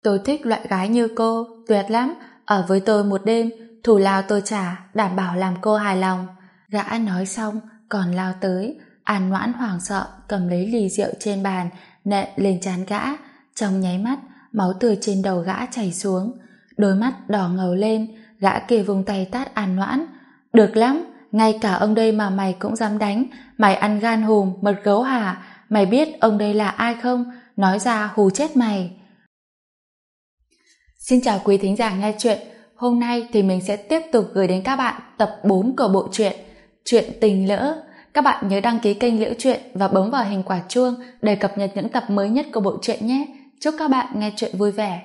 Tôi thích loại gái như cô, tuyệt lắm, ở với tôi một đêm, thù lao tôi trả, đảm bảo làm cô hài lòng. Gã nói xong, còn lao tới. An Noãn hoảng sợ, cầm lấy ly rượu trên bàn, nện lên trán gã. Trong nháy mắt, máu từ trên đầu gã chảy xuống. Đôi mắt đỏ ngầu lên, gã kia vung tay tát An Noãn. Được lắm, ngay cả ông đây mà mày cũng dám đánh, mày ăn gan hùm, mật gấu hả? Mày biết ông đây là ai không? Nói ra hù chết mày. Xin chào quý thính giả nghe chuyện. Hôm nay thì mình sẽ tiếp tục gửi đến các bạn tập 4 của bộ truyện Chuyện Tình Lỡ. Các bạn nhớ đăng ký kênh Liễu Chuyện và bấm vào hình quả chuông để cập nhật những tập mới nhất của bộ truyện nhé. Chúc các bạn nghe chuyện vui vẻ.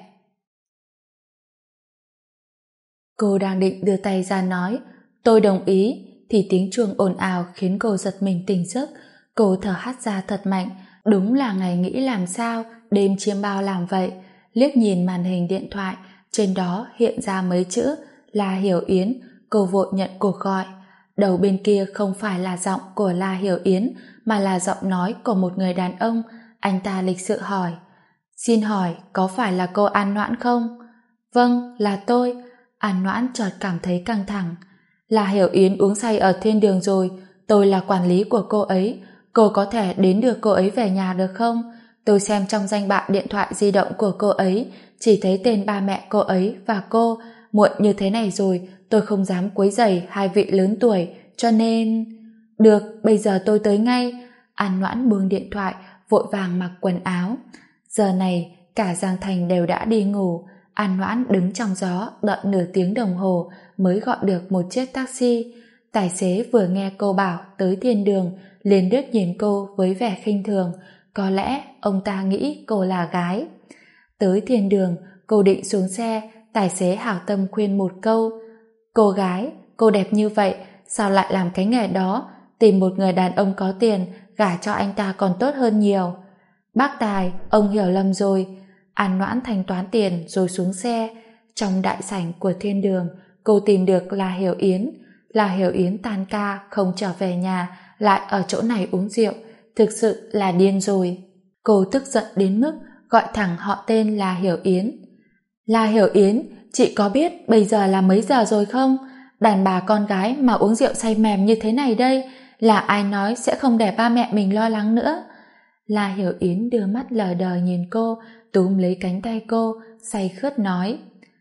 Cô đang định đưa tay ra nói tôi đồng ý thì tiếng chuông ồn ào khiến cô giật mình tỉnh giấc. Cô thở hắt ra thật mạnh. Đúng là ngày nghĩ làm sao, đêm chiêm bao làm vậy. Liếc nhìn màn hình điện thoại, trên đó hiện ra mấy chữ La Hiểu Yến. Cô vội nhận cuộc gọi. Đầu bên kia không phải là giọng của La Hiểu Yến mà là giọng nói của một người đàn ông. Anh ta lịch sự hỏi: Xin hỏi có phải là cô An Noãn không? Vâng, là tôi. An Noãn chợt cảm thấy căng thẳng. La Hiểu Yến uống say ở thiên đường rồi, tôi là quản lý của cô ấy. Cô có thể đến đưa cô ấy về nhà được không? Tôi xem trong danh bạ điện thoại di động của cô ấy, chỉ thấy tên ba mẹ cô ấy và cô. Muộn như thế này rồi, tôi không dám quấy rầy hai vị lớn tuổi, cho nên... Được, bây giờ tôi tới ngay. An Noãn buông điện thoại, vội vàng mặc quần áo. Giờ này, cả Giang Thành đều đã đi ngủ. An Noãn đứng trong gió, đợi nửa tiếng đồng hồ mới gọi được một chiếc taxi. Tài xế vừa nghe cô bảo tới thiên đường, liền liếc nhìn cô với vẻ khinh thường. Có lẽ ông ta nghĩ cô là gái. Tới thiên đường, cô định xuống xe, tài xế hảo tâm khuyên một câu: Cô gái, cô đẹp như vậy, sao lại làm cái nghề đó? Tìm một người đàn ông có tiền, gả cho anh ta còn tốt hơn nhiều. Bác Tài, ông hiểu lầm rồi. An Noãn thanh toán tiền rồi xuống xe. Trong đại sảnh của thiên đường, cô tìm được La Hiểu Yến. La Hiểu Yến tan ca không trở về nhà, lại ở chỗ này uống rượu, thực sự là điên rồi. Cô tức giận đến mức gọi thẳng họ tên La Hiểu Yến. La Hiểu Yến, chị có biết bây giờ là mấy giờ rồi không? Đàn bà con gái mà uống rượu say mềm như thế này đây, là ai nói sẽ không để ba mẹ mình lo lắng nữa? La Hiểu Yến đưa mắt lờ đờ nhìn cô, túm lấy cánh tay cô, say khướt nói: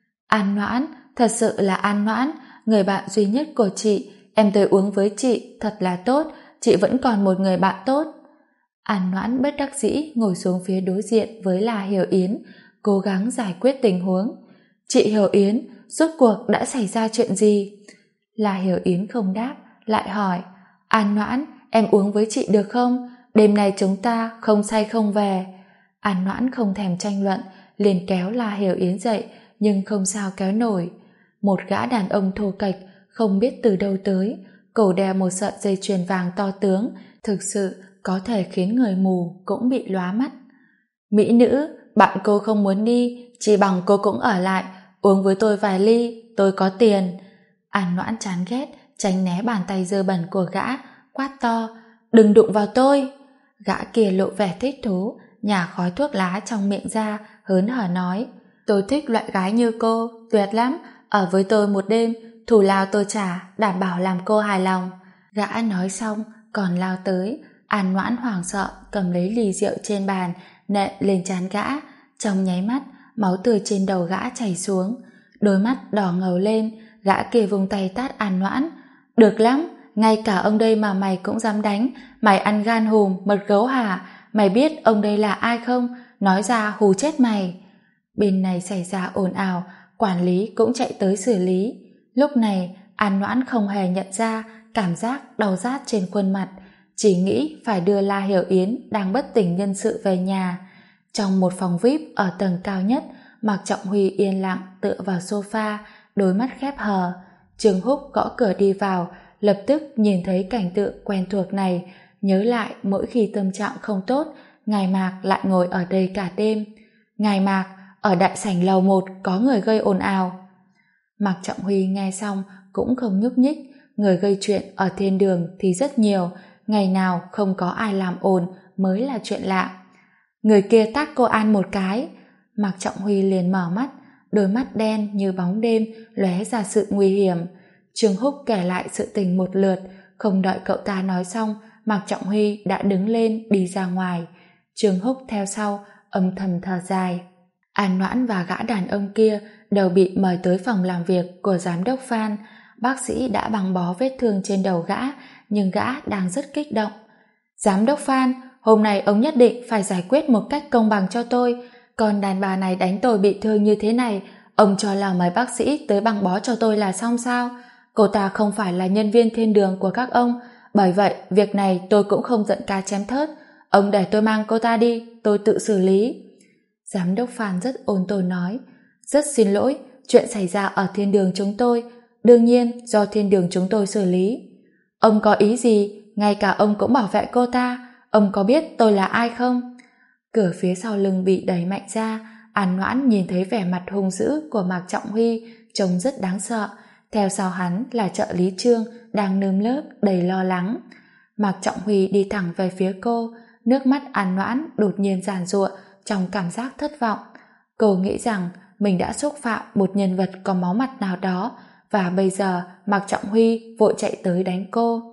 An Noãn, thật sự là An Noãn, người bạn duy nhất của chị. Em tới uống với chị, thật là tốt, chị vẫn còn một người bạn tốt. An Noãn bất đắc dĩ ngồi xuống phía đối diện với La Hiểu Yến, cố gắng giải quyết tình huống. Chị Hiểu Yến, rốt cuộc đã xảy ra chuyện gì? La Hiểu Yến không đáp, lại hỏi: An Noãn, em uống với chị được không? Đêm nay chúng ta không say không về. An Noãn không thèm tranh luận, liền kéo La Hiểu Yến dậy, nhưng không sao kéo nổi. Một gã đàn ông thô kệch, không biết từ đâu tới, cổ đeo một sợi dây chuyền vàng to tướng, thực sự có thể khiến người mù cũng bị lóa mắt. Mỹ nữ, bạn cô không muốn đi, chỉ bằng cô cũng ở lại, uống với tôi vài ly, tôi có tiền. An Noãn chán ghét, tránh né bàn tay dơ bẩn của gã, quát to: Đừng đụng vào tôi. Gã kia lộ vẻ thích thú, nhả khói thuốc lá trong miệng ra, hớn hở nói: Tôi thích loại gái như cô, tuyệt lắm, ở với tôi một đêm, thù lao tôi trả, đảm bảo làm cô hài lòng. Gã nói xong, còn lao tới. An Noãn hoảng sợ, cầm lấy ly rượu trên bàn, nện lên trán gã. Trong nháy mắt, máu từ trên đầu gã chảy xuống. Đôi mắt đỏ ngầu lên, gã kia vung tay tát An Noãn. Được lắm, ngay cả ông đây mà mày cũng dám đánh, mày ăn gan hùm, mật gấu hả? Mày biết ông đây là ai không? Nói ra hù chết mày. Bên này xảy ra ồn ào, quản lý cũng chạy tới xử lý. Lúc này, An Noãn không hề nhận ra cảm giác đau rát trên khuôn mặt, chỉ nghĩ phải đưa La Hiểu Yến đang bất tỉnh nhân sự về nhà. Trong một phòng VIP ở tầng cao nhất, Mạc Trọng Huy yên lặng tựa vào sofa, đôi mắt khép hờ. Trương Húc gõ cửa đi vào, lập tức nhìn thấy cảnh tượng quen thuộc này, nhớ lại mỗi khi tâm trạng không tốt, Ngài Mạc lại ngồi ở đây cả đêm. Ngài Mạc, ở đại sảnh lầu 1 có người gây ồn ào. Mạc Trọng Huy nghe xong cũng không nhúc nhích, người gây chuyện ở thiên đường thì rất nhiều, ngày nào không có ai làm ồn mới là chuyện lạ. Người kia tát cô An một cái. Mạc Trọng Huy liền mở mắt, đôi mắt đen như bóng đêm lóe ra sự nguy hiểm. Trương Húc kể lại sự tình một lượt, không đợi cậu ta nói xong, Mạc Trọng Huy đã đứng lên đi ra ngoài. Trương Húc theo sau, âm thầm thở dài. An Noãn và gã đàn ông kia đều bị mời tới phòng làm việc của giám đốc Phan. Bác sĩ đã băng bó vết thương trên đầu gã, nhưng gã đang rất kích động. Giám đốc Phan, hôm nay ông nhất định phải giải quyết một cách công bằng cho tôi. Còn đàn bà này đánh tôi bị thương như thế này, ông cho là mời bác sĩ tới băng bó cho tôi là xong sao? Cô ta không phải là nhân viên thiên đường của các ông, bởi vậy việc này tôi cũng không giận cá chém thớt. Ông để tôi mang cô ta đi, tôi tự xử lý. Giám đốc Phan rất ôn tồn nói, rất xin lỗi, chuyện xảy ra ở thiên đường chúng tôi, đương nhiên do thiên đường chúng tôi xử lý. Ông có ý gì? Ngay cả ông cũng bảo vệ cô ta. Ông có biết tôi là ai không? Cửa phía sau lưng bị đẩy mạnh ra. An Noãn nhìn thấy vẻ mặt hung dữ của Mạc Trọng Huy, trông rất đáng sợ. Theo sau hắn là trợ lý Trương đang nơm nớp đầy lo lắng. Mạc Trọng Huy đi thẳng về phía cô, nước mắt An Noãn đột nhiên giàn giụa trong cảm giác thất vọng. Cô nghĩ rằng mình đã xúc phạm một nhân vật có máu mặt nào đó, và bây giờ Mạc Trọng Huy vội chạy tới đánh cô.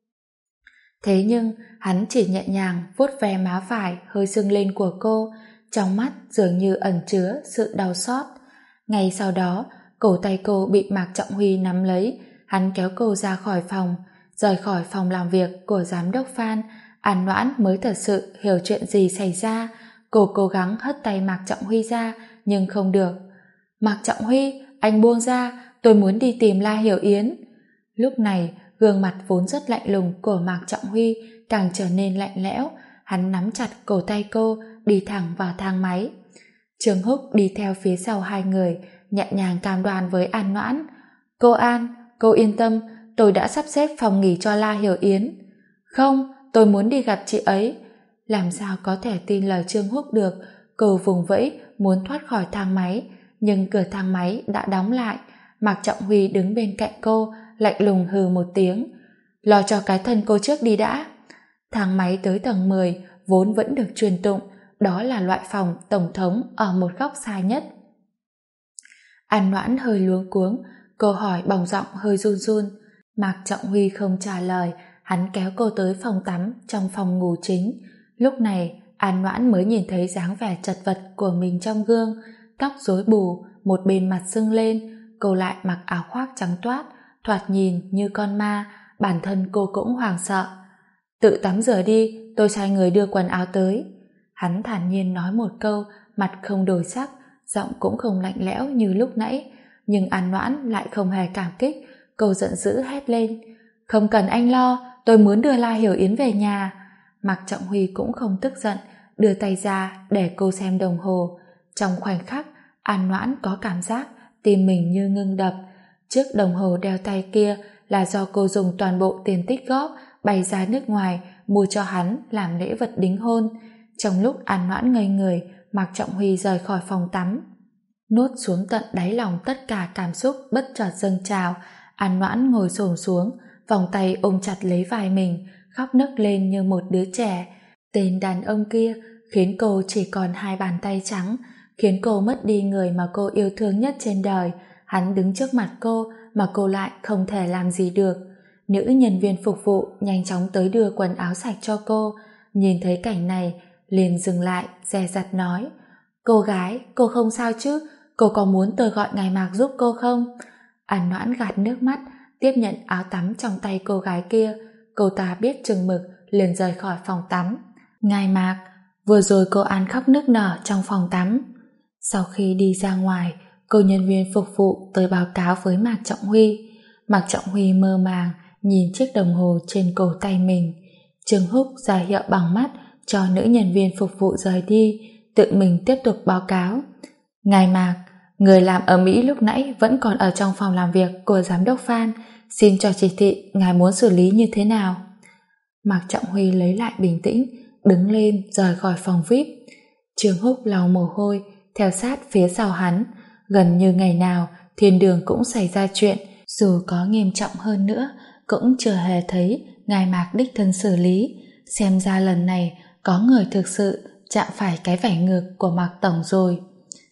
Thế nhưng hắn chỉ nhẹ nhàng vuốt ve má phải hơi sưng lên của cô, trong mắt dường như ẩn chứa sự đau xót. Ngay sau đó, cổ tay cô bị Mạc Trọng Huy nắm lấy, hắn kéo cô ra khỏi phòng, rời khỏi phòng làm việc của giám đốc Phan. An Noãn mới thật sự hiểu chuyện gì xảy ra. Cô cố gắng hất tay Mạc Trọng Huy ra, nhưng không được. Mạc Trọng Huy, anh buông ra, tôi muốn đi tìm La Hiểu Yến. Lúc này, gương mặt vốn rất lạnh lùng của Mạc Trọng Huy càng trở nên lạnh lẽo. Hắn nắm chặt cổ tay cô, đi thẳng vào thang máy. Trương Húc đi theo phía sau hai người, nhẹ nhàng cam đoan với An Noãn. Cô An, cô yên tâm, tôi đã sắp xếp phòng nghỉ cho La Hiểu Yến. Không, tôi muốn đi gặp chị ấy. Làm sao có thể tin lời Trương Húc được? Cô vùng vẫy muốn thoát khỏi thang máy, nhưng cửa thang máy đã đóng lại. Mạc Trọng Huy đứng bên cạnh cô, lạnh lùng hừ một tiếng. Lo cho cái thân cô trước đi đã. Thang máy tới tầng 10 vốn vẫn được truyền tụng, đó là loại phòng tổng thống ở một góc xa nhất. An Noãn hơi luống cuống, cô hỏi bằng giọng hơi run run. Mạc Trọng Huy không trả lời, hắn kéo cô tới phòng tắm trong phòng ngủ chính. Lúc này An Noãn mới nhìn thấy dáng vẻ chật vật của mình trong gương, tóc rối bù, một bên mặt sưng lên. Cô lại mặc áo khoác trắng toát, thoạt nhìn như con ma. Bản thân cô cũng hoảng sợ. Tự tắm rửa đi, tôi sai người đưa quần áo tới. Hắn thản nhiên nói một câu, mặt không đổi sắc, giọng cũng không lạnh lẽo như lúc nãy. Nhưng An Noãn lại không hề cảm kích. Cô giận dữ hét lên, không cần anh lo, tôi muốn đưa La Hiểu Yến về nhà. Mạc Trọng Huy cũng không tức giận, đưa tay ra để cô xem đồng hồ. Trong khoảnh khắc, An Noãn có cảm giác tim mình như ngưng đập. Chiếc đồng hồ đeo tay kia là do cô dùng toàn bộ tiền tích góp bày ra nước ngoài mua cho hắn làm lễ vật đính hôn. Trong lúc An Noãn ngây người, Mạc Trọng Huy rời khỏi phòng tắm. Nuốt xuống tận đáy lòng tất cả cảm xúc bất chợt dâng trào, An Noãn ngồi xổm xuống, vòng tay ôm chặt lấy vai mình, khóc nấc lên như một đứa trẻ. Tên đàn ông kia khiến cô chỉ còn hai bàn tay trắng, khiến cô mất đi người mà cô yêu thương nhất trên đời. Hắn đứng trước mặt cô mà cô lại không thể làm gì được. Nữ nhân viên phục vụ nhanh chóng tới đưa quần áo sạch cho cô. Nhìn thấy cảnh này, liền dừng lại, dè dặt nói, cô gái, cô không sao chứ? Cô có muốn tôi gọi ngài Mạc giúp cô không? An Noãn gạt nước mắt, tiếp nhận áo tắm trong tay cô gái kia. Cô ta biết chừng mực, liền rời khỏi phòng tắm. Ngài Mạc, vừa rồi cô An khóc nức nở trong phòng tắm. Sau khi đi ra ngoài, cô nhân viên phục vụ tới báo cáo với Mạc Trọng Huy. Mạc Trọng Huy mơ màng nhìn chiếc đồng hồ trên cổ tay mình. Trương Húc ra hiệu bằng mắt cho nữ nhân viên phục vụ rời đi, tự mình tiếp tục báo cáo. Ngài Mạc, người làm ở Mỹ lúc nãy vẫn còn ở trong phòng làm việc của giám đốc Phan, xin cho chỉ thị ngài muốn xử lý như thế nào. Mạc Trọng Huy lấy lại bình tĩnh, đứng lên rời khỏi phòng VIP. Trương Húc lau mồ hôi theo sát phía sau hắn. Gần như ngày nào thiên đường cũng xảy ra chuyện, dù có nghiêm trọng hơn nữa cũng chưa hề thấy ngài Mạc đích thân xử lý. Xem ra lần này có người thực sự chạm phải cái vẻ ngược của Mạc Tổng rồi.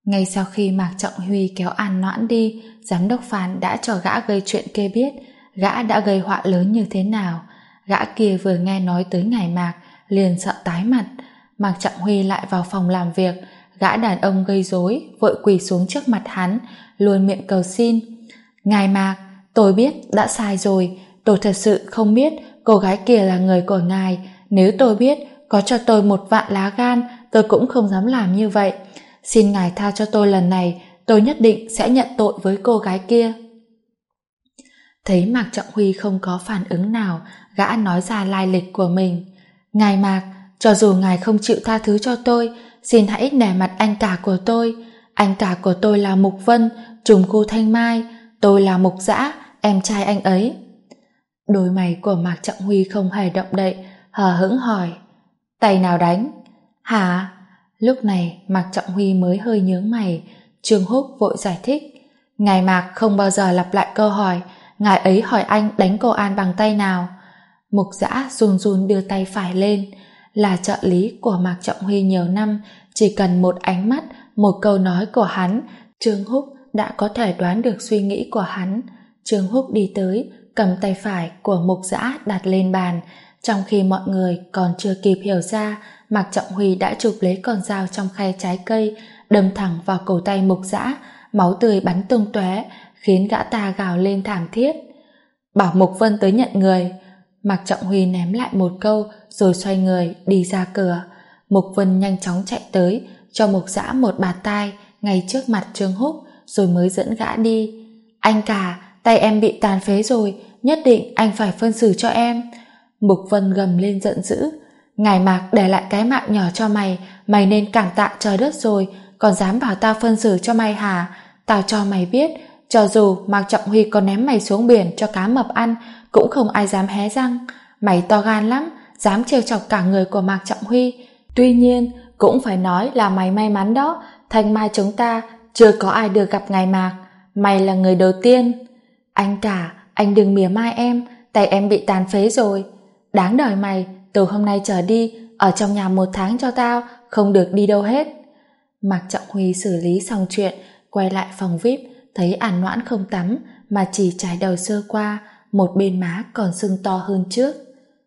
Ngay sau khi Mạc Trọng Huy kéo An Noãn đi, giám đốc Phan đã cho gã gây chuyện kia biết gã đã gây họa lớn như thế nào. Gã kia vừa nghe nói tới ngài Mạc liền sợ tái mặt. Mạc Trọng Huy lại vào phòng làm việc, gã đàn ông gây rối vội quỳ xuống trước mặt hắn, luôn miệng cầu xin. Ngài Mạc, tôi biết đã sai rồi, tôi thật sự không biết cô gái kia là người của ngài. Nếu tôi biết, có cho tôi 1 vạn lá gan, tôi cũng không dám làm như vậy. Xin ngài tha cho tôi lần này, tôi nhất định sẽ nhận tội với cô gái kia. Thấy Mạc Trọng Huy không có phản ứng nào, gã nói ra lai lịch của mình. Ngài Mạc, cho dù ngài không chịu tha thứ cho tôi, xin hãy nể mặt anh cả của tôi. Anh cả của tôi là Mục Vân, trùm khu Thanh Mai, tôi là Mục Dã, em trai anh ấy. Đôi mày của Mạc Trọng Huy không hề động đậy, hờ hững hỏi. Tay nào đánh? Hả? Lúc này Mạc Trọng Huy mới hơi nhướng mày. Trương Húc vội giải thích. Ngài Mạc không bao giờ lặp lại câu hỏi. Ngài ấy hỏi anh đánh cô An bằng tay nào? Mục Dã run run đưa tay phải lên. Là trợ lý của Mạc Trọng Huy nhiều năm, chỉ cần một ánh mắt, một câu nói của hắn, Trương Húc đã có thể đoán được suy nghĩ của hắn. Trương Húc đi tới, cầm tay phải của Mục Dã đặt lên bàn. Trong khi mọi người còn chưa kịp hiểu ra, Mạc Trọng Huy đã chụp lấy con dao trong khay trái cây, đâm thẳng vào cổ tay Mục Dã, máu tươi bắn tung tóe, khiến gã ta gào lên thảm thiết. Bảo Mục Vân tới nhận người. Mạc Trọng Huy ném lại một câu rồi xoay người đi ra cửa. Mục Vân nhanh chóng chạy tới, cho Mục Dã một bạt tai ngay trước mặt Trương Húc, rồi mới dẫn gã đi. Anh cả, tay em bị tàn phế rồi, nhất định anh phải phân xử cho em. Mục Vân gầm lên giận dữ. Ngài Mạc để lại cái mạng nhỏ cho mày, mày nên cảm tạ trời đất rồi, còn dám bảo tao phân xử cho mày hả? Tao cho mày biết, cho dù Mạc Trọng Huy có ném mày xuống biển cho cá mập ăn, cũng không ai dám hé răng. Mày to gan lắm, dám trêu chọc cả người của Mạc Trọng Huy. Tuy nhiên, cũng phải nói là mày may mắn đó, Thanh Mai chúng ta chưa có ai được gặp ngài Mạc. Mày là người đầu tiên. Anh cả, anh đừng mỉa mai em, tay em bị tàn phế rồi. Đáng đời mày, từ hôm nay trở đi, ở trong nhà 1 tháng cho tao, không được đi đâu hết. Mạc Trọng Huy xử lý xong chuyện, quay lại phòng VIP, thấy An Noãn không tắm, mà chỉ chải đầu sơ qua, một bên má còn sưng to hơn trước.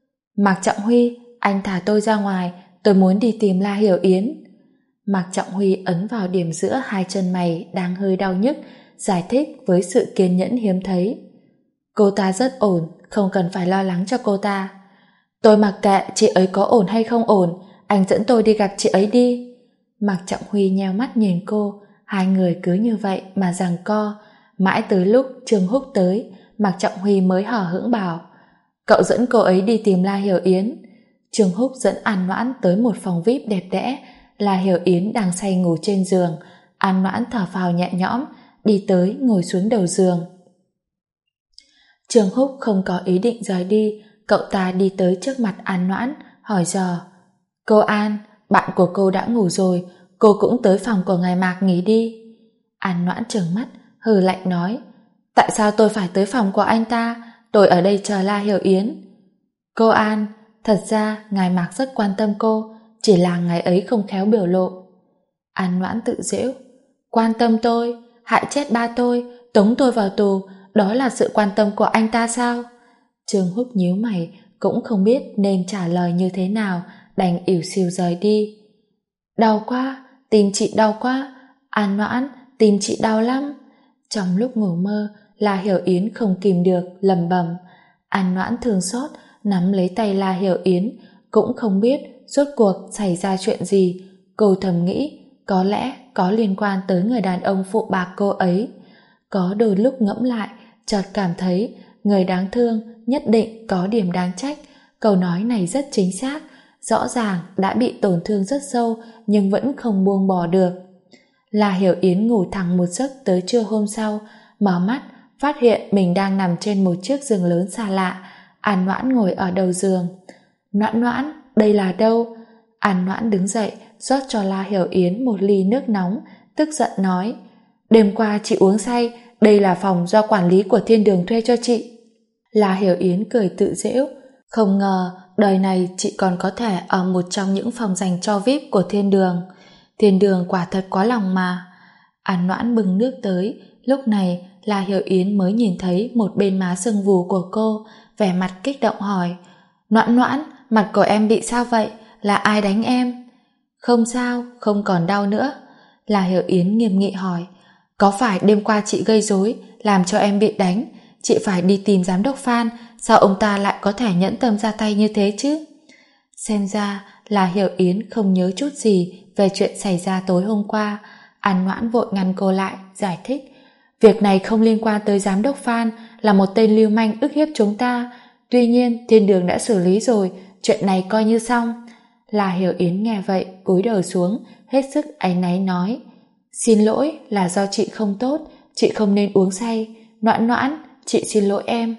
Mạc Trọng Huy, anh thả tôi ra ngoài, tôi muốn đi tìm La Hiểu Yến. Mạc Trọng Huy ấn vào điểm giữa hai chân mày đang hơi đau nhức, giải thích với sự kiên nhẫn hiếm thấy. Cô ta rất ổn, không cần phải lo lắng cho cô ta. Tôi mặc kệ chị ấy có ổn hay không ổn, anh dẫn tôi đi gặp chị ấy đi. Mạc Trọng Huy nheo mắt nhìn cô, hai người cứ như vậy mà giằng co. Mãi tới lúc Trương Húc tới, Mạc Trọng Huy mới hờ hững bảo, cậu dẫn cô ấy đi tìm La Hiểu Yến. Trương Húc dẫn An Noãn tới một phòng VIP đẹp đẽ. La Hiểu Yến đang say ngủ trên giường. An Noãn thở phào nhẹ nhõm, đi tới ngồi xuống đầu giường. Trương Húc không có ý định rời đi, cậu ta đi tới trước mặt An Noãn, hỏi dò. Cô An, bạn của cô đã ngủ rồi, cô cũng tới phòng của ngài Mạc nghỉ đi. An Noãn trừng mắt, hừ lạnh nói. Tại sao tôi phải tới phòng của anh ta? Tôi ở đây chờ La Hiểu Yến. Cô An, thật ra ngài Mạc rất quan tâm cô, chỉ là ngài ấy không khéo biểu lộ. An Noãn tự giễu. Quan tâm tôi? Hại chết ba tôi, tống tôi vào tù, đó là sự quan tâm của anh ta sao? Trương Húc nhíu mày, cũng không biết nên trả lời như thế nào, đành ỉu xìu rời đi. Đau quá, tim chị đau quá. An Noãn, tim chị đau lắm. Trong lúc ngủ mơ, La Hiểu Yến không kìm được, lẩm bẩm. An Noãn thương xót, nắm lấy tay La Hiểu Yến, cũng không biết rốt cuộc xảy ra chuyện gì. Cô thầm nghĩ, có lẽ có liên quan tới người đàn ông phụ bạc cô ấy. Có đôi lúc ngẫm lại, chợt cảm thấy người đáng thương nhất định có điểm đáng trách. Câu nói này rất chính xác, rõ ràng đã bị tổn thương rất sâu nhưng vẫn không buông bỏ được. La Hiểu Yến ngủ thẳng một giấc tới trưa hôm sau, mở mắt phát hiện mình đang nằm trên một chiếc giường lớn xa lạ. An Noãn ngồi ở đầu giường. Noãn Noãn, đây là đâu? An Noãn đứng dậy rót cho La Hiểu Yến một ly nước nóng, tức giận nói. Đêm qua chị uống say, đây là phòng do quản lý của Thiên Đường thuê cho chị. La Hiểu Yến cười tự giễu. Không ngờ đời này chị còn có thể ở một trong những phòng dành cho VIP của Thiên Đường. Thiên Đường quả thật có lòng mà. An Noãn bưng nước tới, lúc này La Hiểu Yến mới nhìn thấy một bên má sưng vù của cô, vẻ mặt kích động hỏi: Noãn Noãn, mặt của em bị sao vậy? Là ai đánh em? Không sao, không còn đau nữa. La Hiểu Yến nghiêm nghị hỏi: Có phải đêm qua chị gây rối làm cho em bị đánh? Chị phải đi tìm giám đốc Phan, sao ông ta lại có thể nhẫn tâm ra tay như thế chứ? Xem ra là Hiểu Yến không nhớ chút gì về chuyện xảy ra tối hôm qua. An Noãn vội ngăn cô lại, giải thích: Việc này không liên quan tới giám đốc Phan, là một tên lưu manh ức hiếp chúng ta. Tuy nhiên Thiên Đường đã xử lý rồi, chuyện này coi như xong. La Hiểu Yến nghe vậy cúi đầu xuống, hết sức áy náy nói: Xin lỗi, là do chị không tốt, chị không nên uống say. Noãn Noãn, chị xin lỗi em.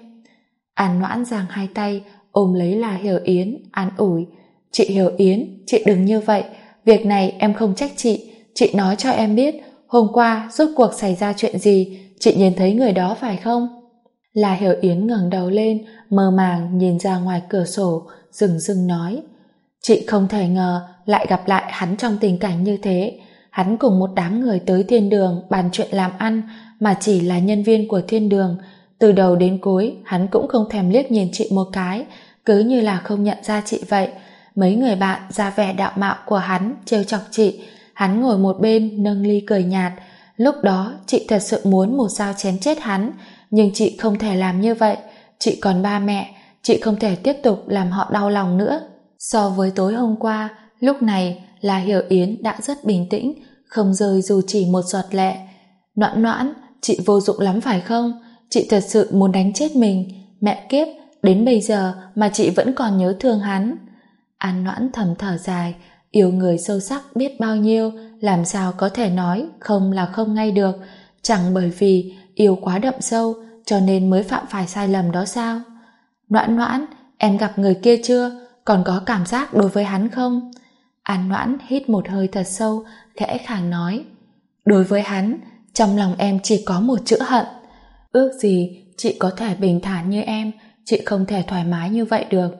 An Noãn giang hai tay ôm lấy La Hiểu Yến, an ủi: Chị Hiểu Yến, chị đừng như vậy, việc này em không trách chị nói cho em biết, hôm qua rốt cuộc xảy ra chuyện gì, chị nhìn thấy người đó phải không? La Hiểu Yến ngẩng đầu lên, mơ màng nhìn ra ngoài cửa sổ, dừng dừng nói: Chị không thể ngờ lại gặp lại hắn trong tình cảnh như thế. Hắn cùng một đám người tới Thiên Đường bàn chuyện làm ăn, mà chỉ là nhân viên của Thiên Đường. Từ đầu đến cuối hắn cũng không thèm liếc nhìn chị một cái, cứ như là không nhận ra chị vậy. Mấy người bạn ra vẻ đạo mạo của hắn trêu chọc chị, hắn ngồi một bên nâng ly cười nhạt. Lúc đó chị thật sự muốn một dao chém chết hắn, nhưng chị không thể làm như vậy. Chị còn ba mẹ, chị không thể tiếp tục làm họ đau lòng nữa. So với tối hôm qua, lúc này là Hiểu Yến đã rất bình tĩnh, không rơi dù chỉ một giọt lệ. Noãn Noãn, chị vô dụng lắm phải không? Chị thật sự muốn đánh chết mình. Mẹ kiếp, đến bây giờ mà chị vẫn còn nhớ thương hắn. An Noãn thầm thở dài, yêu người sâu sắc biết bao nhiêu, làm sao có thể nói không là không ngay được. Chẳng bởi vì yêu quá đậm sâu cho nên mới phạm phải sai lầm đó sao? Noãn Noãn, em gặp người kia chưa? Còn có cảm giác đối với hắn không? An Noãn hít một hơi thật sâu, khẽ khàng nói: Đối với hắn, trong lòng em chỉ có một chữ hận. Ước gì chị có thể bình thản như em, chị không thể thoải mái như vậy được.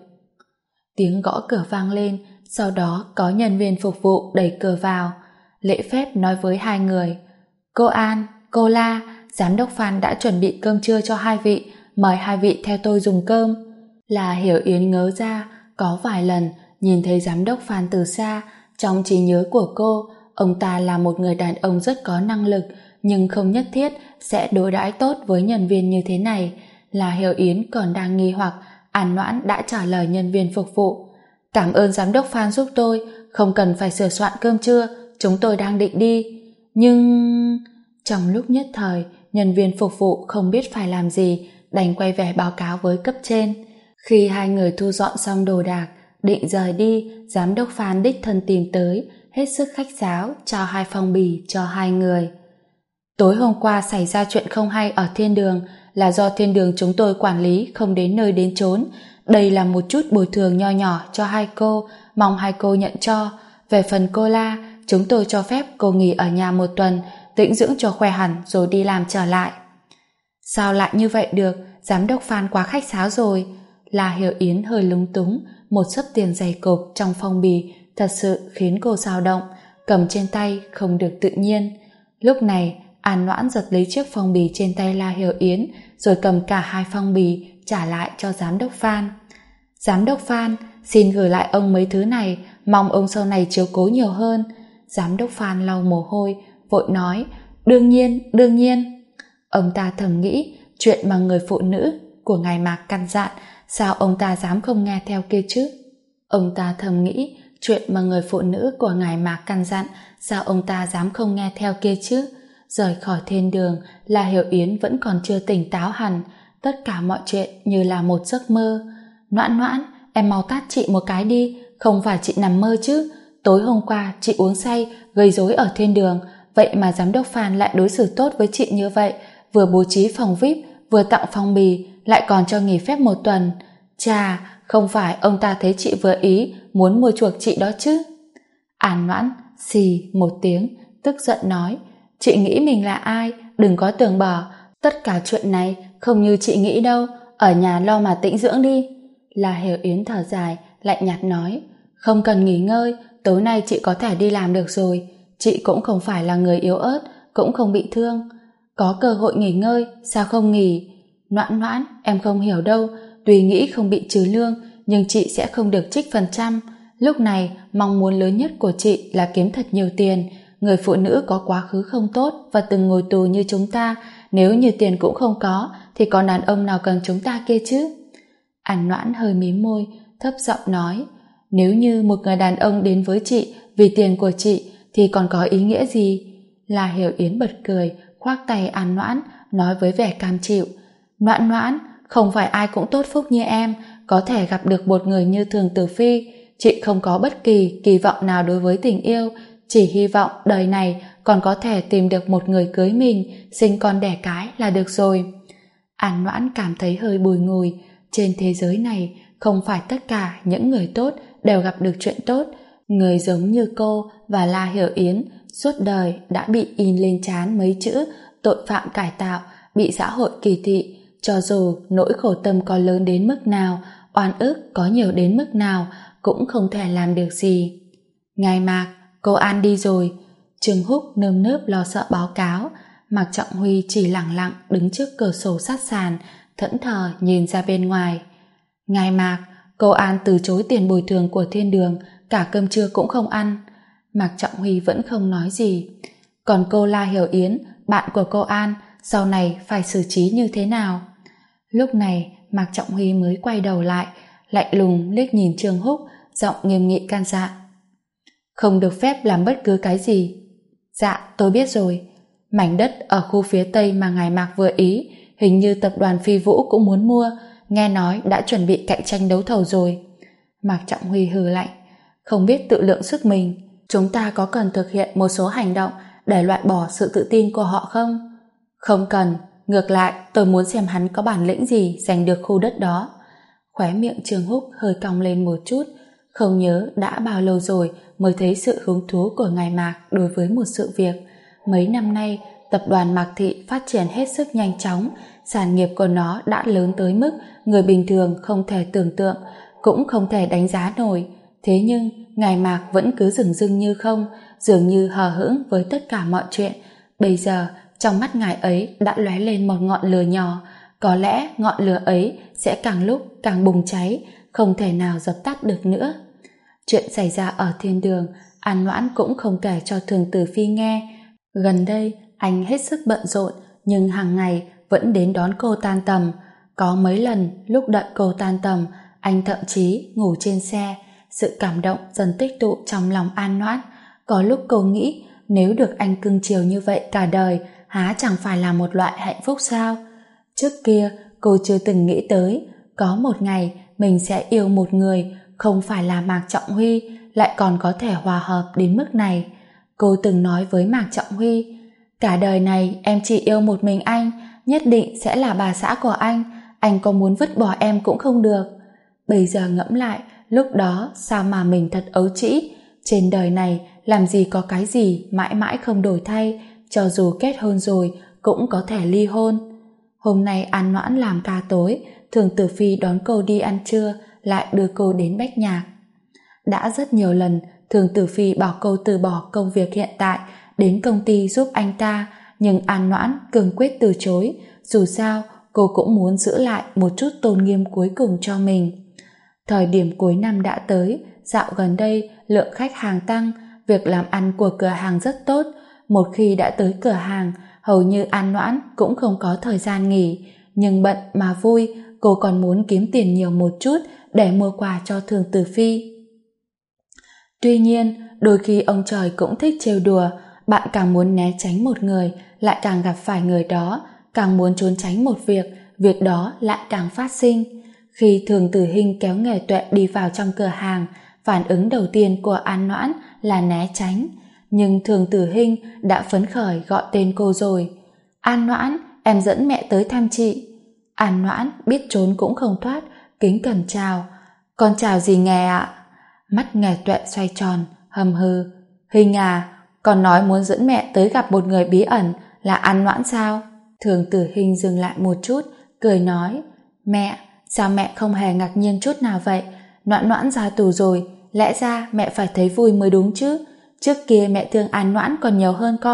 Tiếng gõ cửa vang lên, sau đó có nhân viên phục vụ đẩy cửa vào. Lễ phép nói với hai người: Cô An, cô La, giám đốc Phan đã chuẩn bị cơm trưa cho hai vị, mời hai vị theo tôi dùng cơm. Là Hiểu Yến ngớ ra, có vài lần nhìn thấy giám đốc Phan từ xa. Trong trí nhớ của cô, ông ta là một người đàn ông rất có năng lực, nhưng không nhất thiết sẽ đối đãi tốt với nhân viên như thế này. Là Hiểu Yến còn đang nghi hoặc, An Noãn đã trả lời nhân viên phục vụ: Cảm ơn giám đốc Phan giúp tôi, không cần phải sửa soạn cơm trưa, chúng tôi đang định đi. Nhưng... Trong lúc nhất thời, nhân viên phục vụ không biết phải làm gì, đành quay về báo cáo với cấp trên. Khi hai người thu dọn xong đồ đạc, định rời đi, giám đốc Phan đích thân tìm tới, hết sức khách sáo trao hai phong bì cho hai người. Tối hôm qua xảy ra chuyện không hay ở Thiên Đường, là do Thiên Đường chúng tôi quản lý không đến nơi đến chốn. Đây là một chút bồi thường nho nhỏ cho hai cô, mong hai cô nhận cho. Về phần cô La, chúng tôi cho phép cô nghỉ ở nhà một tuần, tĩnh dưỡng cho khỏe hẳn rồi đi làm trở lại. Sao lại như vậy được, giám đốc Phan quá khách sáo rồi. La Hiểu Yến hơi lúng túng, một xấp tiền dày cộp trong phong bì thật sự khiến cô dao động, cầm trên tay không được tự nhiên. Lúc này An Noãn giật lấy chiếc phong bì trên tay La Hiểu Yến, rồi cầm cả hai phong bì trả lại cho giám đốc Phan. Giám đốc Phan, xin gửi lại ông mấy thứ này, mong ông sau này chiếu cố nhiều hơn. Giám đốc Phan lau mồ hôi, vội nói: Đương nhiên, đương nhiên. Ông ta thầm nghĩ, chuyện mà người phụ nữ của ngài Mạc căn dặn, sao ông ta dám không nghe theo kia chứ? Ông ta thầm nghĩ, chuyện mà người phụ nữ của ngài Mạc căn dặn, sao ông ta dám không nghe theo kia chứ? Rời khỏi Thiên Đường, La Hiểu Yến vẫn còn chưa tỉnh táo hẳn, tất cả mọi chuyện như là một giấc mơ. Noãn Noãn, em mau tát chị một cái đi, không phải chị nằm mơ chứ? Tối hôm qua chị uống say, gây rối ở Thiên Đường, vậy mà giám đốc Phan lại đối xử tốt với chị như vậy, vừa bố trí phòng VIP, vừa tặng phong bì, lại còn cho nghỉ phép một tuần. Chà, không phải ông ta thấy chị vừa ý, muốn mua chuộc chị đó chứ? An Noãn xì một tiếng, tức giận nói: Chị nghĩ mình là ai? Đừng có tưởng bỏ, tất cả chuyện này không như chị nghĩ đâu, ở nhà lo mà tĩnh dưỡng đi. La Hiểu Yến thở dài, lạnh nhạt nói: Không cần nghỉ ngơi, tối nay chị có thể đi làm được rồi. Chị cũng không phải là người yếu ớt, cũng không bị thương. Có cơ hội nghỉ ngơi, sao không nghỉ? Noãn Noãn, em không hiểu đâu, tuy nghĩ không bị trừ lương, nhưng chị sẽ không được trích phần trăm. Lúc này, mong muốn lớn nhất của chị là kiếm thật nhiều tiền. Người phụ nữ có quá khứ không tốt và từng ngồi tù như chúng ta, nếu như tiền cũng không có, thì còn đàn ông nào cần chúng ta kia chứ? An Noãn hơi mím môi, thấp giọng nói, nếu như một người đàn ông đến với chị vì tiền của chị thì còn có ý nghĩa gì? La Hiểu Yến bật cười, khoác tay An Noãn, nói với vẻ cam chịu, Noãn Noãn, không phải ai cũng tốt phúc như em, có thể gặp được một người như Thường Tử Phi. Chị không có bất kỳ kỳ vọng nào đối với tình yêu, chỉ hy vọng đời này còn có thể tìm được một người cưới mình, sinh con đẻ cái là được rồi. An Noãn cảm thấy hơi bùi ngùi, trên thế giới này không phải tất cả những người tốt đều gặp được chuyện tốt. Người giống như cô và La Hiểu Yến suốt đời đã bị in lên trán mấy chữ tội phạm cải tạo, bị xã hội kỳ thị. Cho dù nỗi khổ tâm có lớn đến mức nào, oan ức có nhiều đến mức nào, cũng không thể làm được gì. Ngài Mạc, cô An đi rồi. Trương Húc nơm nớp lo sợ báo cáo. Mạc Trọng Huy chỉ lẳng lặng đứng trước cửa sổ sát sàn, thẫn thờ nhìn ra bên ngoài. Ngài Mạc, cô An từ chối tiền bồi thường của Thiên Đường, cả cơm trưa cũng không ăn. Mạc Trọng Huy vẫn không nói gì. Còn cô La Hiểu Yến, bạn của cô An, sau này phải xử trí như thế nào? Lúc này Mạc Trọng Huy mới quay đầu lại, lạnh lùng liếc nhìn Trương Húc, giọng nghiêm nghị can dặn. Không được phép làm bất cứ cái gì. Dạ, tôi biết rồi. Mảnh đất ở khu phía Tây mà ngài Mạc vừa ý, hình như tập đoàn Phi Vũ cũng muốn mua, nghe nói đã chuẩn bị cạnh tranh đấu thầu rồi. Mạc Trọng Huy hừ lạnh, không biết tự lượng sức mình. Chúng ta có cần thực hiện một số hành động để loại bỏ sự tự tin của họ không? Không cần, ngược lại tôi muốn xem hắn có bản lĩnh gì giành được khu đất đó. Khóe miệng Trương Húc hơi cong lên một chút, không nhớ đã bao lâu rồi mới thấy sự hứng thú của ngài Mạc đối với một sự việc. Mấy năm nay, tập đoàn Mạc Thị phát triển hết sức nhanh chóng, sản nghiệp của nó đã lớn tới mức người bình thường không thể tưởng tượng, cũng không thể đánh giá nổi. Thế nhưng, ngài Mạc vẫn cứ dửng dưng như không, dường như hờ hững với tất cả mọi chuyện. Bây giờ, trong mắt ngài ấy đã lóe lên một ngọn lửa nhỏ, có lẽ ngọn lửa ấy sẽ càng lúc càng bùng cháy, không thể nào dập tắt được nữa. Chuyện xảy ra ở Thiên Đường, An Noãn cũng không kể cho Thường Tử Phi nghe. Gần đây, anh hết sức bận rộn, nhưng hàng ngày vẫn đến đón cô tan tầm. Có mấy lần lúc đợi cô tan tầm, anh thậm chí ngủ trên xe. Sự cảm động dần tích tụ trong lòng An Noãn. Có lúc cô nghĩ, nếu được anh cưng chiều như vậy cả đời, há chẳng phải là một loại hạnh phúc sao? Trước kia, cô chưa từng nghĩ tới, có một ngày mình sẽ yêu một người, không phải là Mạc Trọng Huy, lại còn có thể hòa hợp đến mức này. Cô từng nói với Mạc Trọng Huy, cả đời này em chỉ yêu một mình anh, nhất định sẽ là bà xã của anh có muốn vứt bỏ em cũng không được. Bây giờ ngẫm lại, lúc đó sao mà mình thật ấu trĩ. Trên đời này làm gì có cái gì mãi mãi không đổi thay, cho dù kết hôn rồi cũng có thể ly hôn. Hôm nay An Noãn làm ca tối, Thường Tử Phi đón cô đi ăn trưa, lại đưa cô đến Bách Nhạc. Đã rất nhiều lần Thường Tử Phi bảo cô từ bỏ công việc hiện tại, đến công ty giúp anh ta, nhưng An Noãn cương quyết từ chối. Dù sao cô cũng muốn giữ lại một chút tôn nghiêm cuối cùng cho mình. Thời điểm cuối năm đã tới, dạo gần đây lượng khách hàng tăng, việc làm ăn của cửa hàng rất tốt. Một khi đã tới cửa hàng, hầu như An Noãn cũng không có thời gian nghỉ, nhưng bận mà vui, cô còn muốn kiếm tiền nhiều một chút để mua quà cho Thường Tử Phi. Tuy nhiên, đôi khi ông trời cũng thích trêu đùa, bạn càng muốn né tránh một người, lại càng gặp phải người đó, càng muốn trốn tránh một việc đó lại càng phát sinh. Khi Thường Tử Hinh kéo Nghề Tuệ đi vào trong cửa hàng, phản ứng đầu tiên của An Noãn là né tránh, nhưng Thường Tử Hinh đã phấn khởi gọi tên cô rồi. An Noãn, em dẫn mẹ tới thăm chị. An Noãn biết trốn cũng không thoát, kính cẩn chào. Con chào gì Nghề ạ? Mắt Nghề Tuệ xoay tròn, hầm hừ. Hinh à, con nói muốn dẫn mẹ tới gặp một người bí ẩn, là An Noãn sao? Thường Tử Hinh dừng lại một chút, cười nói, mẹ, sao mẹ không hề ngạc nhiên chút nào vậy? Noãn Noãn ra tù rồi, lẽ ra mẹ phải thấy vui mới đúng chứ. Trước kia mẹ thương An Noãn còn nhiều hơn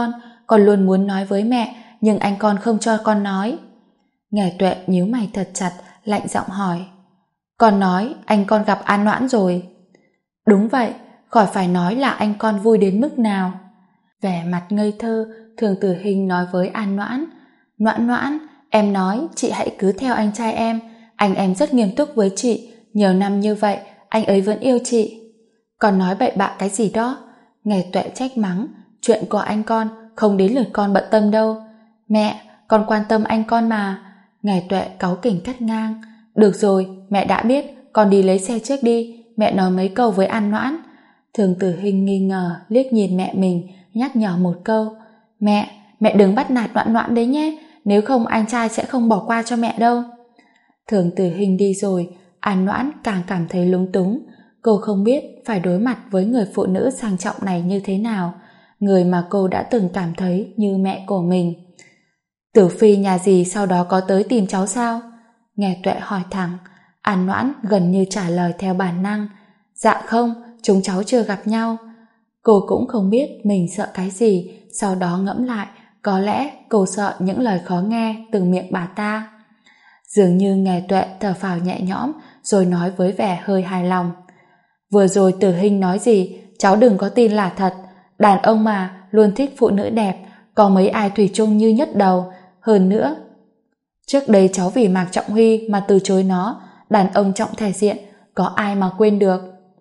con luôn muốn nói với mẹ, nhưng anh con không cho con nói. Ngải Tuệ nhíu mày thật chặt, lạnh giọng hỏi. Con nói anh con gặp An Noãn rồi. Đúng vậy, khỏi phải nói là anh con vui đến mức nào. Vẻ mặt ngây thơ, Thường Tử Hình nói với An Noãn. Noãn Noãn, em nói chị hãy cứ theo anh trai em. Anh em rất nghiêm túc với chị, nhiều năm như vậy anh ấy vẫn yêu chị. Con nói bậy bạ cái gì đó? Ngải Tuệ trách mắng. Chuyện của anh con không đến lượt con bận tâm đâu. Mẹ, con quan tâm anh con mà. Ngải Tuệ cáu kỉnh cắt ngang. Được rồi, mẹ đã biết, con đi lấy xe trước đi, mẹ nói mấy câu với An Noãn. Thường Tử Hình nghi ngờ liếc nhìn mẹ mình, nhắc nhở một câu. Mẹ đừng bắt nạt Noãn Noãn đấy nhé, nếu không anh trai sẽ không bỏ qua cho mẹ đâu. Thường Tử Hình đi rồi, An Noãn càng cảm thấy lúng túng. Cô không biết phải đối mặt với người phụ nữ sang trọng này như thế nào, người mà cô đã từng cảm thấy như mẹ của mình. Tử Phi nhà dì sau đó có tới tìm cháu sao? Nghe Tuệ hỏi thẳng. An Noãn gần như trả lời theo bản năng. Dạ không, chúng cháu chưa gặp nhau. Cô cũng không biết mình sợ cái gì, sau đó ngẫm lại, có lẽ cô sợ những lời khó nghe từ miệng bà ta. Dường như Nghe Tuệ thở phào nhẹ nhõm rồi nói với vẻ hơi hài lòng. Vừa rồi Tử Hình nói gì, cháu đừng có tin là thật. Đàn ông mà luôn thích phụ nữ đẹp, có mấy ai thủy chung như Nhất Đầu. Hơn nữa, trước đây cháu vì Mạc Trọng Huy mà từ chối nó, đàn ông trọng thể diện, có ai mà quên được.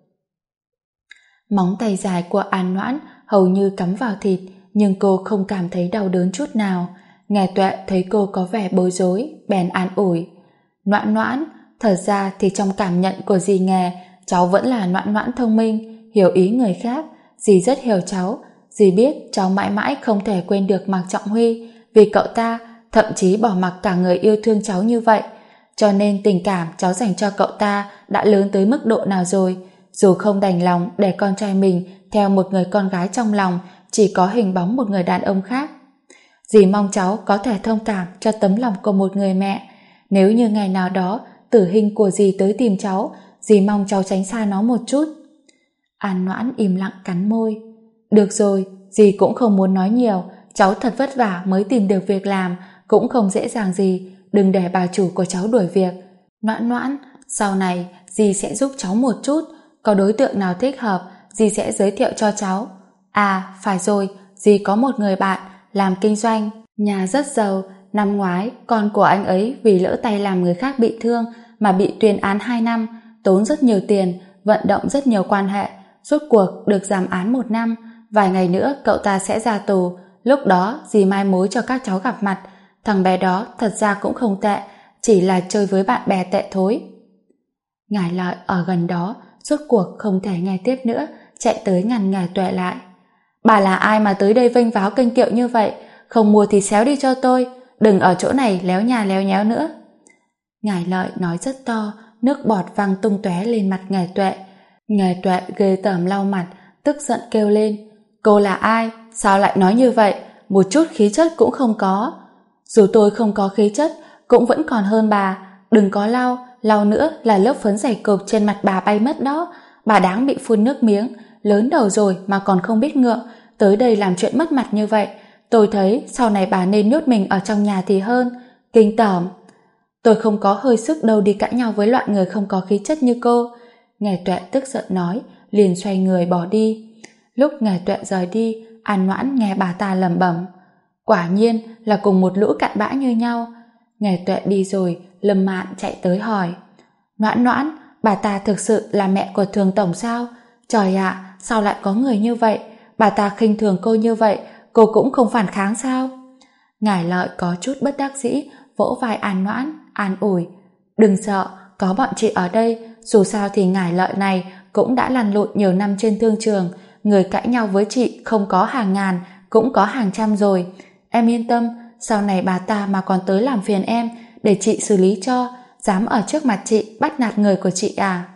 Móng tay dài của An Noãn hầu như cắm vào thịt, nhưng cô không cảm thấy đau đớn chút nào. Nghe Tuệ thấy cô có vẻ bối rối, bèn an ủi. Noãn Noãn, thật ra thì trong cảm nhận của dì Nghe, cháu vẫn là Noãn Noãn thông minh, hiểu ý người khác. Dì rất hiểu cháu, dì biết cháu mãi mãi không thể quên được Mạc Trọng Huy, vì cậu ta thậm chí bỏ mặc cả người yêu thương cháu như vậy. Cho nên tình cảm cháu dành cho cậu ta đã lớn tới mức độ nào rồi. Dù không đành lòng để con trai mình theo một người con gái trong lòng chỉ có hình bóng một người đàn ông khác. Dì mong cháu có thể thông cảm cho tấm lòng của một người mẹ. Nếu như ngày nào đó Tử Hình của dì tới tìm cháu, dì mong cháu tránh xa nó một chút. An Noãn im lặng cắn môi. Được rồi, dì cũng không muốn nói nhiều, cháu thật vất vả mới tìm được việc làm, cũng không dễ dàng gì, đừng để bà chủ của cháu đuổi việc. Noãn Noãn, sau này dì sẽ giúp cháu một chút, có đối tượng nào thích hợp dì sẽ giới thiệu cho cháu. À phải rồi, dì có một người bạn làm kinh doanh, nhà rất giàu. Năm ngoái con của anh ấy vì lỡ tay làm người khác bị thương mà bị tuyên án 2 năm, tốn rất nhiều tiền, vận động rất nhiều quan hệ, rốt cuộc được giảm án 1 năm. Vài ngày nữa cậu ta sẽ ra tù, lúc đó dì mai mối cho các cháu gặp mặt. Thằng bé đó thật ra cũng không tệ, chỉ là chơi với bạn bè tệ thối. Ngải Lợi ở gần đó rốt cuộc không thể nghe tiếp nữa, chạy tới ngăn Ngải Tuệ lại. Bà là ai mà tới đây vênh váo kênh kiệu như vậy? Không mua thì xéo đi cho tôi, đừng ở chỗ này léo nhà léo nhéo nữa. Ngải Lợi nói rất to, nước bọt văng tung tóe lên mặt Ngải Tuệ. Ngải Tuệ ghê tởm lau mặt, tức giận kêu lên. Cô là ai? Sao lại nói như vậy? Một chút khí chất cũng không có. Dù tôi không có khí chất, cũng vẫn còn hơn bà. Đừng có lau nữa là lớp phấn dày cộp trên mặt bà bay mất đó. Bà đáng bị phun nước miếng, lớn đầu rồi mà còn không biết ngượng, tới đây làm chuyện mất mặt như vậy. Tôi thấy sau này bà nên nhốt mình ở trong nhà thì hơn. Kinh tởm. Tôi không có hơi sức đâu đi cãi nhau với loại người không có khí chất như cô. Ngải Tuệ tức giận nói, liền xoay người bỏ đi. Lúc Ngải Tuệ rời đi, An Noãn nghe bà ta lẩm bẩm. Quả nhiên là cùng một lũ cặn bã như nhau. Ngải Tuệ đi rồi, Lâm Mạn chạy tới hỏi. Noãn Noãn, bà ta thực sự là mẹ của Thường tổng sao? Trời ạ, sao lại có người như vậy? Bà ta khinh thường cô như vậy, cô cũng không phản kháng sao? Ngải Lợi có chút bất đắc dĩ, vỗ vai An Noãn, an ủi. Đừng sợ, có bọn chị ở đây, dù sao thì Ngải Lợi này cũng đã lăn lộn nhiều năm trên thương trường, người cãi nhau với chị không có hàng ngàn, cũng có hàng trăm rồi. Em yên tâm, sau này bà ta mà còn tới làm phiền em, để chị xử lý cho, dám ở trước mặt chị bắt nạt người của chị à?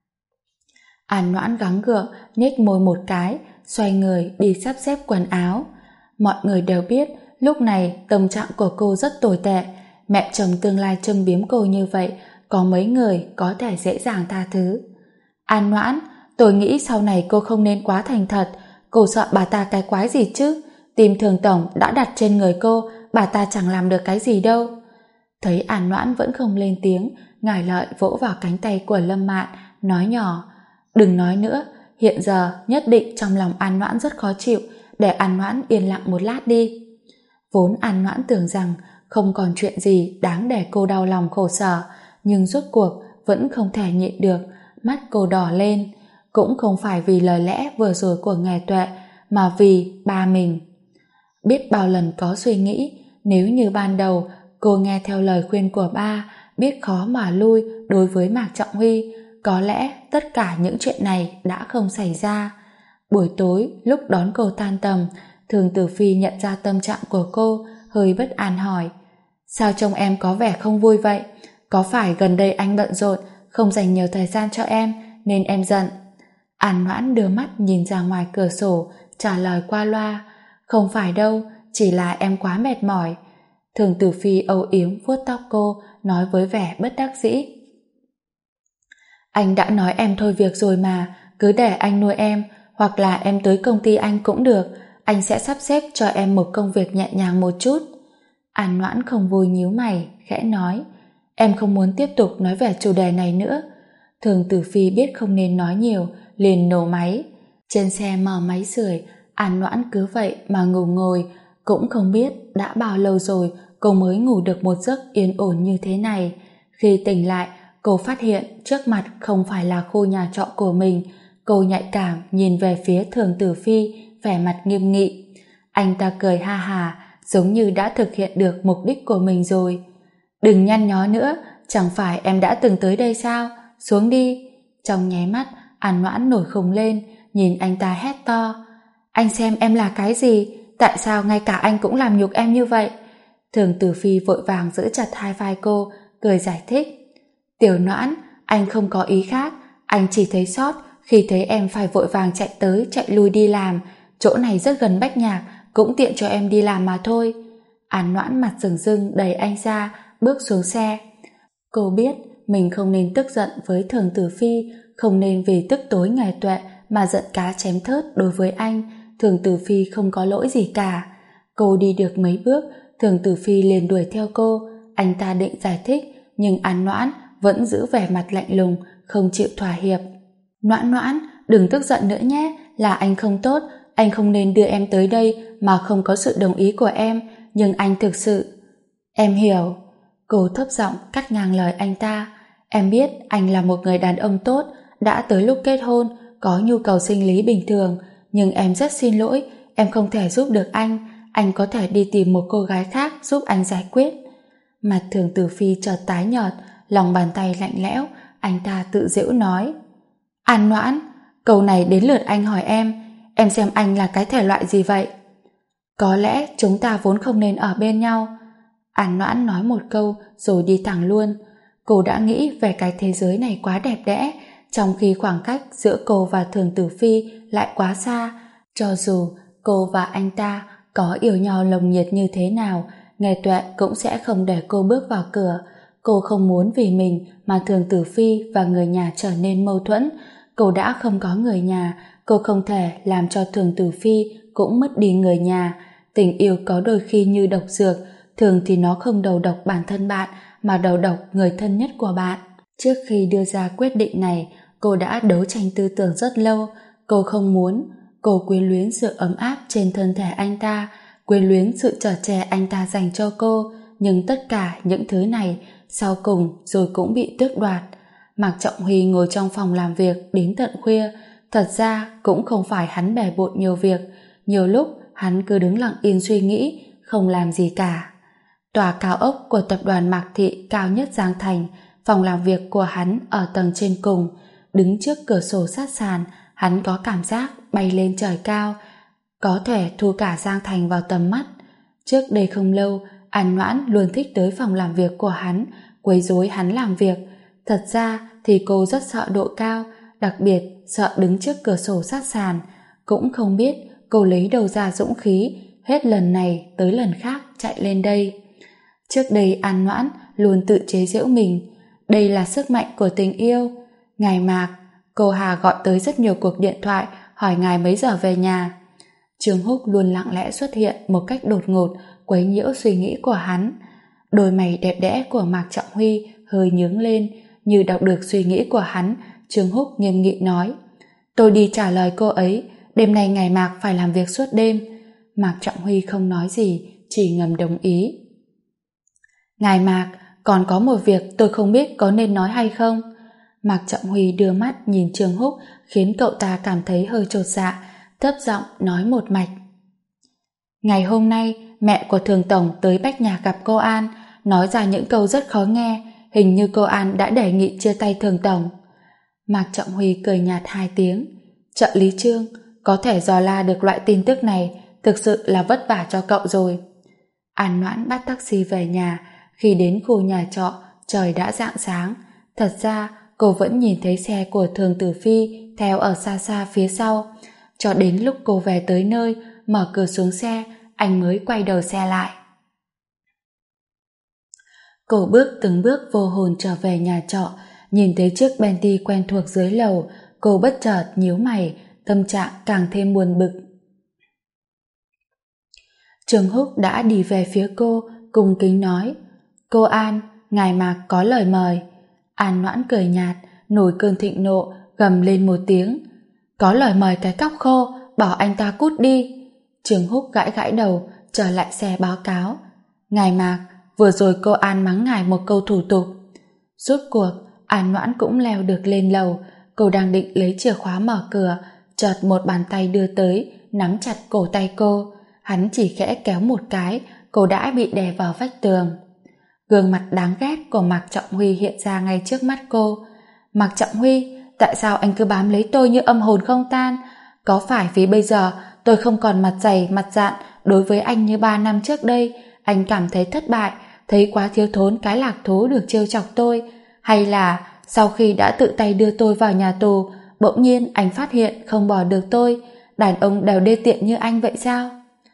An Noãn gắng gượng, nhếch môi một cái, xoay người đi sắp xếp quần áo. Mọi người đều biết lúc này tâm trạng của cô rất tồi tệ. Mẹ chồng tương lai châm biếm cô như vậy, có mấy người có thể dễ dàng tha thứ. An Noãn, tôi nghĩ sau này cô không nên quá thành thật. Cô sợ bà ta cái quái gì chứ? Tim Thường tổng đã đặt trên người cô, bà ta chẳng làm được cái gì đâu. Thấy An Noãn vẫn không lên tiếng, Ngải Lợi vỗ vào cánh tay của Lâm Mạn, nói nhỏ: đừng nói nữa, hiện giờ nhất định trong lòng An Noãn rất khó chịu, để An Noãn yên lặng một lát đi. Vốn An Noãn tưởng rằng không còn chuyện gì đáng để cô đau lòng khổ sở, nhưng rốt cuộc vẫn không thể nhịn được, mắt cô đỏ lên. Cũng không phải vì lời lẽ vừa rồi của Nghề Tuệ, mà vì ba mình. Biết bao lần có suy nghĩ, nếu như ban đầu cô nghe theo lời khuyên của ba, biết khó mà lui đối với Mạc Trọng Huy, có lẽ tất cả những chuyện này đã không xảy ra. Buổi tối lúc đón cô tan tầm, Thường Tử Phi nhận ra tâm trạng của cô, hơi bất an hỏi: sao trông em có vẻ không vui vậy? Có phải gần đây anh bận rộn, không dành nhiều thời gian cho em nên em giận? An Noãn đưa mắt nhìn ra ngoài cửa sổ, trả lời qua loa: không phải đâu, chỉ là em quá mệt mỏi. Thường Tử Phi âu yếm vuốt tóc cô, nói với vẻ bất đắc dĩ: anh đã nói em thôi việc rồi mà, cứ để anh nuôi em, hoặc là em tới công ty anh cũng được, anh sẽ sắp xếp cho em một công việc nhẹ nhàng một chút. An Noãn không vui nhíu mày, khẽ nói: em không muốn tiếp tục nói về chủ đề này nữa. Thường Tử Phi biết không nên nói nhiều, liền nổ máy. Trên xe mở máy sưởi, An Noãn cứ vậy mà ngủ ngồi, cũng không biết đã bao lâu rồi cô mới ngủ được một giấc yên ổn như thế này. Khi tỉnh lại, cô phát hiện trước mặt không phải là khu nhà trọ của mình. Cô nhạy cảm nhìn về phía Thường Tử Phi, vẻ mặt nghiêm nghị. Anh ta cười ha hả, giống như đã thực hiện được mục đích của mình rồi. Đừng nhăn nhó nữa, chẳng phải em đã từng tới đây sao? Xuống đi. Trong nháy mắt, An Noãn nổi khùng lên, nhìn anh ta hét to: anh xem em là cái gì? Tại sao ngay cả anh cũng làm nhục em như vậy? Thường Tử Phi vội vàng giữ chặt hai vai cô, cười giải thích: Tiểu Noãn, anh không có ý khác, anh chỉ thấy sót khi thấy em phải vội vàng chạy tới chạy lui đi làm, chỗ này rất gần Bách Nhạc, cũng tiện cho em đi làm mà thôi. An Noãn mặt rừng rưng đẩy anh ra, bước xuống xe. Cô biết mình không nên tức giận với Thường Tử Phi, không nên vì tức tối Ngải Tuệ mà giận cá chém thớt đối với anh. Thường Tử Phi không có lỗi gì cả. Cô đi được mấy bước, Thường Tử Phi liền đuổi theo cô. Anh ta định giải thích, nhưng An Noãn vẫn giữ vẻ mặt lạnh lùng, không chịu thỏa hiệp. Noãn Noãn, đừng tức giận nữa nhé, là anh không tốt, anh không nên đưa em tới đây mà không có sự đồng ý của em, nhưng anh thực sự... Em hiểu. Cô thấp giọng cắt ngang lời anh ta. Em biết anh là một người đàn ông tốt, đã tới lúc kết hôn, có nhu cầu sinh lý bình thường, nhưng em rất xin lỗi, em không thể giúp được anh có thể đi tìm một cô gái khác giúp anh giải quyết. Mặt Thường Tử Phi chợt tái nhợt, lòng bàn tay lạnh lẽo, anh ta tự giễu nói: An Noãn, câu này đến lượt anh hỏi em xem anh là cái thể loại gì vậy? Có lẽ chúng ta vốn không nên ở bên nhau. An Noãn nói một câu rồi đi thẳng luôn. Cô đã nghĩ về cái thế giới này quá đẹp đẽ, trong khi khoảng cách giữa cô và Thường Tử Phi lại quá xa. Cho dù cô và anh ta có yêu nhau nồng nhiệt như thế nào, Nghề Tuệ cũng sẽ không để cô bước vào cửa. Cô không muốn vì mình mà Thường Tử Phi và người nhà trở nên mâu thuẫn. Cô đã không có người nhà, cô không thể làm cho Thường Tử Phi cũng mất đi người nhà. Tình yêu có đôi khi như độc dược, thường thì nó không đầu độc bản thân bạn mà đầu độc người thân nhất của bạn. Trước khi đưa ra quyết định này, cô đã đấu tranh tư tưởng rất lâu. Cô không muốn. Cô quyến luyến sự ấm áp trên thân thể anh ta, quyến luyến sự chở che anh ta dành cho cô, nhưng tất cả những thứ này sau cùng rồi cũng bị tước đoạt. Mạc Trọng Huy ngồi trong phòng làm việc đến tận khuya. Thật ra cũng không phải hắn bề bộn nhiều việc, nhiều lúc hắn cứ đứng lặng yên suy nghĩ, không làm gì cả. Tòa cao ốc của tập đoàn Mạc Thị cao nhất Giang Thành, phòng làm việc của hắn ở tầng trên cùng. Đứng trước cửa sổ sát sàn, hắn có cảm giác bay lên trời cao, có thể thu cả Giang Thành vào tầm mắt. Trước đây không lâu, An Noãn luôn thích tới phòng làm việc của hắn, quấy rối hắn làm việc. Thật ra thì cô rất sợ độ cao, đặc biệt sợ đứng trước cửa sổ sát sàn. Cũng không biết cô lấy đâu ra dũng khí, hết lần này tới lần khác chạy lên đây. Trước đây An Noãn luôn tự chế giễu mình. Đây là sức mạnh của tình yêu. Ngài Mạc, cô Hà gọi tới rất nhiều cuộc điện thoại hỏi ngài mấy giờ về nhà. Trương Húc luôn lặng lẽ xuất hiện một cách đột ngột, quấy nhiễu suy nghĩ của hắn. Đôi mày đẹp đẽ của Mạc Trọng Huy hơi nhướng lên, như đọc được suy nghĩ của hắn. Trương Húc nghiêm nghị nói: tôi đi trả lời cô ấy, đêm nay ngài Mạc phải làm việc suốt đêm. Mạc Trọng Huy không nói gì, chỉ ngầm đồng ý. Ngài Mạc, còn có một việc tôi không biết có nên nói hay không. Mạc Trọng Huy đưa mắt nhìn Trương Húc, khiến cậu ta cảm thấy hơi chột dạ, thấp giọng nói một mạch: ngày hôm nay mẹ của Thường Tổng tới Bách Nhạc gặp cô An, nói ra những câu rất khó nghe, hình như cô An đã đề nghị chia tay Thường Tổng. Mạc Trọng Huy cười nhạt 2 tiếng. Trợ lý Trương, có thể dò la được loại tin tức này, thực sự là vất vả cho cậu rồi. An Noãn bắt taxi về nhà. Khi đến khu nhà trọ, trời đã rạng sáng. Thật ra cô vẫn nhìn thấy xe của Thường Tử Phi theo ở xa xa phía sau. Cho đến lúc cô về tới nơi, mở cửa xuống xe, anh mới quay đầu xe lại. Cô bước từng bước vô hồn trở về nhà trọ, nhìn thấy chiếc Bentley quen thuộc dưới lầu, cô bất chợt nhíu mày, tâm trạng càng thêm buồn bực. Trương Húc đã đi về phía cô, cung kính nói: cô An, ngài Mạc có lời mời. An Noãn cười nhạt, nổi cơn thịnh nộ, gầm lên một tiếng: có lời mời cái cóc khô, bỏ anh ta cút đi. Trương Húc gãi gãi đầu, trở lại xe báo cáo: ngài Mạc, vừa rồi cô An mắng ngài một câu thủ tục. Rốt cuộc An Noãn cũng leo được lên lầu. Cô đang định lấy chìa khóa mở cửa, chợt một bàn tay đưa tới, nắm chặt cổ tay cô. Hắn chỉ khẽ kéo một cái, cô đã bị đè vào vách tường. Gương mặt đáng ghét của Mạc Trọng Huy hiện ra ngay trước mắt cô. Mạc Trọng Huy, tại sao anh cứ bám lấy tôi như âm hồn không tan? Có phải vì bây giờ tôi không còn mặt dày mặt dạn đối với anh như 3 năm trước đây, anh cảm thấy thất bại, thấy quá thiếu thốn cái lạc thú được trêu chọc tôi? Hay là sau khi đã tự tay đưa tôi vào nhà tù, bỗng nhiên anh phát hiện không bỏ được tôi? Đàn ông đều đê tiện như anh vậy sao?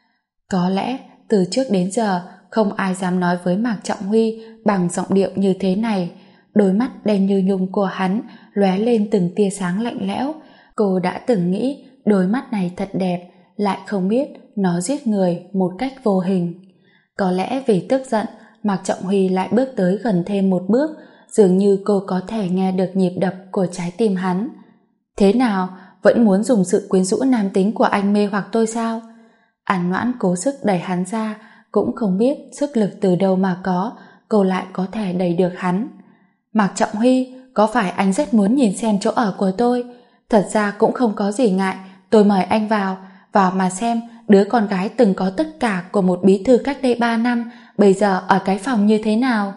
Có lẽ từ trước đến giờ không ai dám nói với Mạc Trọng Huy bằng giọng điệu như thế này. Đôi mắt đen như nhung của hắn lóe lên từng tia sáng lạnh lẽo. Cô đã từng nghĩ đôi mắt này thật đẹp, lại không biết nó giết người một cách vô hình. Có lẽ vì tức giận, Mạc Trọng Huy lại bước tới gần thêm một bước, dường như cô có thể nghe được nhịp đập của trái tim hắn. Thế nào, vẫn muốn dùng sự quyến rũ nam tính của anh mê hoặc tôi sao? An Noãn cố sức đẩy hắn ra, cũng không biết sức lực từ đâu mà có, cô lại có thể đẩy được hắn. Mạc Trọng Huy, có phải anh rất muốn nhìn xem chỗ ở của tôi? Thật ra cũng không có gì ngại, tôi mời anh vào mà xem đứa con gái từng có tất cả của một bí thư cách đây 3 năm, bây giờ ở cái phòng như thế nào?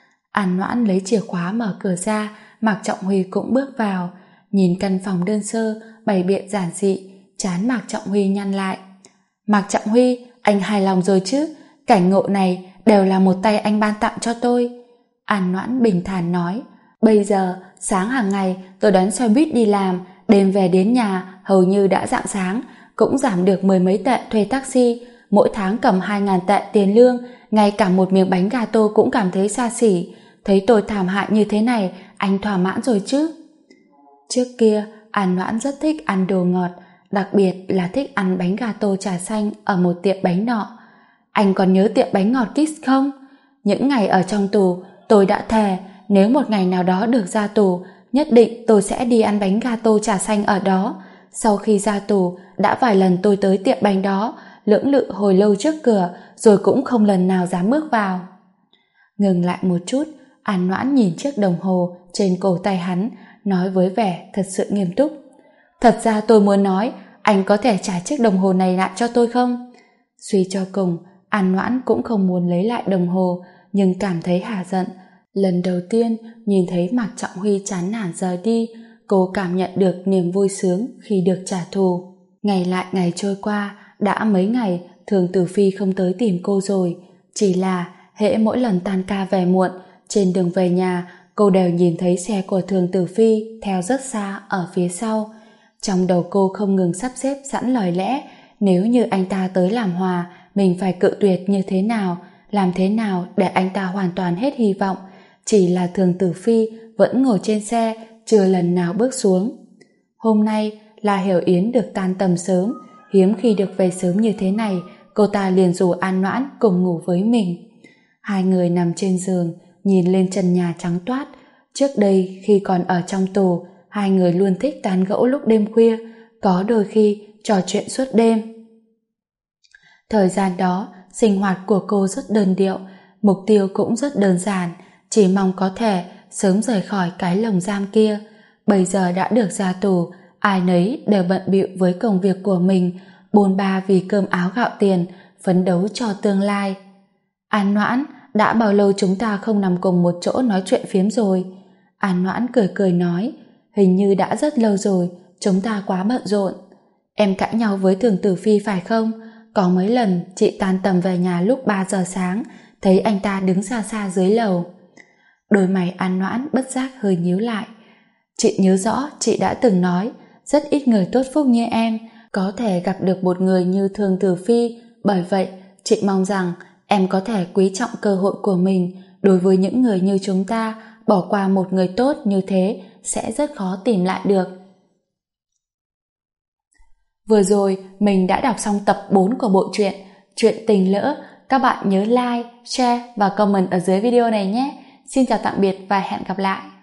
An Noãn lấy chìa khóa mở cửa ra, Mạc Trọng Huy cũng bước vào. Nhìn căn phòng đơn sơ, bày biện giản dị, trán Mạc Trọng Huy nhăn lại. Mạc Trọng Huy, anh hài lòng rồi chứ? Cảnh ngộ này đều là một tay anh ban tặng cho tôi. An Noãn bình thản nói: bây giờ, sáng hàng ngày tôi đón xe buýt đi làm, đêm về đến nhà hầu như đã rạng sáng, cũng giảm được 10 mấy tệ thuê taxi, mỗi tháng cầm 2.000 tệ tiền lương, ngay cả một miếng bánh gato cũng cảm thấy xa xỉ. Thấy tôi thảm hại như thế này, anh thỏa mãn rồi chứ? Trước kia, An Noãn rất thích ăn đồ ngọt, đặc biệt là thích ăn bánh gato trà xanh ở một tiệm bánh nọ. Anh còn nhớ tiệm bánh ngọt Kiss không? Những ngày ở trong tù, tôi đã thề nếu một ngày nào đó được ra tù, nhất định tôi sẽ đi ăn bánh gato trà xanh ở đó. Sau khi ra tù, đã vài lần tôi tới tiệm bánh đó, lưỡng lự hồi lâu trước cửa, rồi cũng không lần nào dám bước vào. Ngừng lại một chút, An Noãn nhìn chiếc đồng hồ trên cổ tay hắn, nói với vẻ thật sự nghiêm túc: thật ra tôi muốn nói, anh có thể trả chiếc đồng hồ này lại cho tôi không? Suy cho cùng, An Noãn cũng không muốn lấy lại đồng hồ, nhưng cảm thấy hả giận. Lần đầu tiên nhìn thấy Mạc Trọng Huy chán nản rời đi, cô cảm nhận được niềm vui sướng khi được trả thù. Ngày lại ngày trôi qua, đã mấy ngày Thường Tử Phi không tới tìm cô rồi. Chỉ là hễ mỗi lần tan ca về muộn, trên đường về nhà cô đều nhìn thấy xe của Thường Tử Phi theo rất xa ở phía sau. Trong đầu cô không ngừng sắp xếp sẵn lời lẽ, nếu như anh ta tới làm hòa, mình phải cự tuyệt như thế nào, làm thế nào để anh ta hoàn toàn hết hy vọng. Chỉ là Thường Tử Phi vẫn ngồi trên xe, chưa lần nào bước xuống. Hôm nay là Hiểu Yến được tan tầm sớm, hiếm khi được về sớm như thế này, cô ta liền rủ An Noãn cùng ngủ với mình. Hai người nằm trên giường, nhìn lên trần nhà trắng toát. Trước đây khi còn ở trong tù, hai người luôn thích tán gẫu lúc đêm khuya, có đôi khi trò chuyện suốt đêm. Thời gian đó, sinh hoạt của cô rất đơn điệu, mục tiêu cũng rất đơn giản, chỉ mong có thể sớm rời khỏi cái lồng giam kia. Bây giờ đã được ra tù, ai nấy đều bận bịu với công việc của mình, bôn ba vì cơm áo gạo tiền, phấn đấu cho tương lai. An Noãn, đã bao lâu chúng ta không nằm cùng một chỗ nói chuyện phiếm rồi? An Noãn cười cười nói, hình như đã rất lâu rồi, chúng ta quá bận rộn. Em cãi nhau với Thường Tử Phi phải không? Có mấy lần chị tan tầm về nhà lúc 3 giờ sáng, thấy anh ta đứng xa xa dưới lầu. Đôi mày An Noãn bất giác hơi nhíu lại. Chị nhớ rõ chị đã từng nói, rất ít người tốt phúc như em có thể gặp được một người như Thường Tử Phi, bởi vậy chị mong rằng em có thể quý trọng cơ hội của mình. Đối với những người như chúng ta, bỏ qua một người tốt như thế sẽ rất khó tìm lại được. Vừa rồi mình đã đọc xong tập 4 của bộ truyện Chuyện Tình Lỡ. Các bạn nhớ like, share và comment ở dưới video này nhé. Xin chào tạm biệt và hẹn gặp lại.